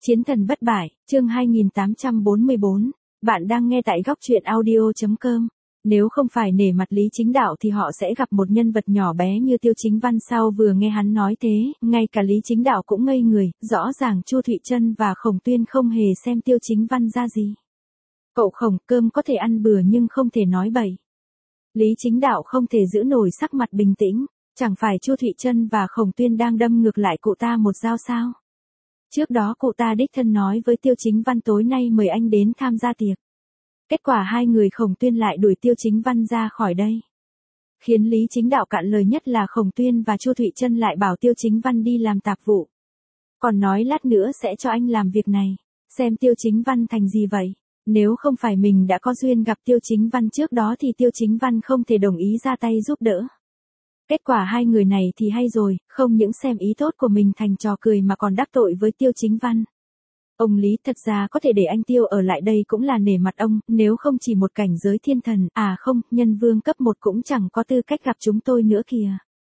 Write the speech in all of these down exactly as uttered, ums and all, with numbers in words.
Chiến thần bất bại, chương hai nghìn tám trăm bốn mươi bốn. Bạn đang nghe tại góc truyện audio chấm com. Nếu không phải nể mặt Lý Chính Đạo thì họ sẽ gặp một nhân vật nhỏ bé như Tiêu Chính Văn sao. Vừa nghe hắn nói thế, ngay cả Lý Chính Đạo cũng ngây người, rõ ràng Chu Thụy Trân và Khổng Tuyên không hề xem Tiêu Chính Văn ra gì. Cậu Khổng, cơm có thể ăn bừa nhưng không thể nói bậy. Lý Chính Đạo không thể giữ nổi sắc mặt bình tĩnh, chẳng phải Chu Thụy Trân và Khổng Tuyên đang đâm ngược lại cụ ta một dao sao? Trước đó cụ ta đích thân nói với Tiêu Chính Văn tối nay mời anh đến tham gia tiệc. Kết quả hai người Khổng Tuyên lại đuổi Tiêu Chính Văn ra khỏi đây. Khiến Lý Chính Đạo cạn lời nhất là Khổng Tuyên và Chu Thụy Trân lại bảo Tiêu Chính Văn đi làm tạp vụ. Còn nói lát nữa sẽ cho anh làm việc này. Xem Tiêu Chính Văn thành gì vậy? Nếu không phải mình đã có duyên gặp Tiêu Chính Văn trước đó thì Tiêu Chính Văn không thể đồng ý ra tay giúp đỡ. Kết quả hai người này thì hay rồi, không những xem ý tốt của mình thành trò cười mà còn đắc tội với Tiêu Chính Văn. Ông Lý, thật ra có thể để anh Tiêu ở lại đây cũng là nể mặt ông, nếu không chỉ một cảnh giới thiên thần, à không, nhân vương cấp một cũng chẳng có tư cách gặp chúng tôi nữa kìa.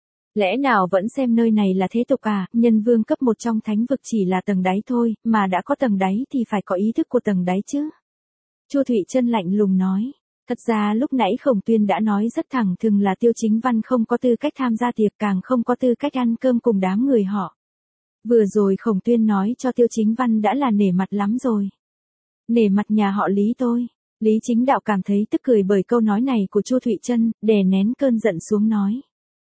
Lẽ nào vẫn xem nơi này là thế tục à, nhân vương cấp một trong thánh vực chỉ là tầng đáy thôi, mà đã có tầng đáy thì phải có ý thức của tầng đáy chứ. Chu Thụy Trân lạnh lùng nói. Thật ra lúc nãy Khổng Tuyên đã nói rất thẳng thừng là Tiêu Chính Văn không có tư cách tham gia tiệc, càng không có tư cách ăn cơm cùng đám người họ. Vừa rồi Khổng Tuyên nói cho Tiêu Chính Văn đã là nể mặt lắm rồi. Nể mặt nhà họ Lý tôi. Lý Chính Đạo cảm thấy tức cười bởi câu nói này của Chu Thụy Trân, đè nén cơn giận xuống nói.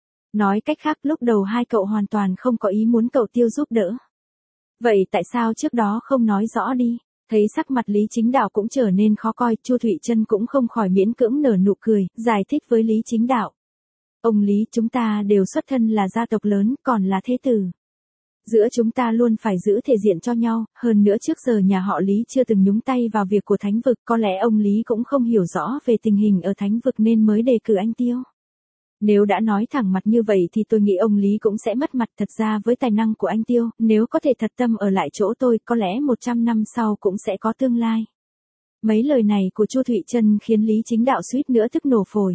Nói cách khác lúc đầu hai cậu hoàn toàn không có ý muốn cậu Tiêu giúp đỡ. Vậy tại sao trước đó không nói rõ đi? Thấy sắc mặt Lý Chính Đạo cũng trở nên khó coi, Chu Thụy Trân cũng không khỏi miễn cưỡng nở nụ cười, giải thích với Lý Chính Đạo. Ông Lý, chúng ta đều xuất thân là gia tộc lớn, còn là thế tử. Giữa chúng ta luôn phải giữ thể diện cho nhau, hơn nữa trước giờ nhà họ Lý chưa từng nhúng tay vào việc của thánh vực, có lẽ ông Lý cũng không hiểu rõ về tình hình ở thánh vực nên mới đề cử anh Tiêu. Nếu đã nói thẳng mặt như vậy thì tôi nghĩ ông Lý cũng sẽ mất mặt. Thật ra với tài năng của anh Tiêu, nếu có thể thật tâm ở lại chỗ tôi, có lẽ một trăm năm sau cũng sẽ có tương lai. Mấy lời này của Chu Thụy Trân khiến Lý Chính Đạo suýt nữa tức nổ phổi.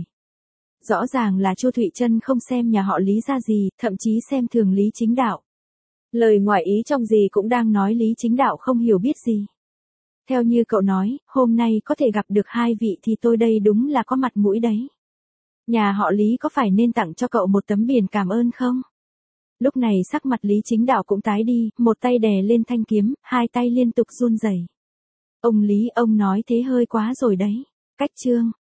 Rõ ràng là Chu Thụy Trân không xem nhà họ Lý ra gì, thậm chí xem thường Lý Chính Đạo. Lời ngoại ý trong gì cũng đang nói Lý Chính Đạo không hiểu biết gì. Theo như cậu nói, hôm nay có thể gặp được hai vị thì tôi đây đúng là có mặt mũi đấy. Nhà họ Lý có phải nên tặng cho cậu một tấm biển cảm ơn không? Lúc này sắc mặt Lý Chính Đạo cũng tái đi, một tay đè lên thanh kiếm, hai tay liên tục run rẩy. Ông Lý, ông nói thế hơi quá rồi đấy. Cách chương.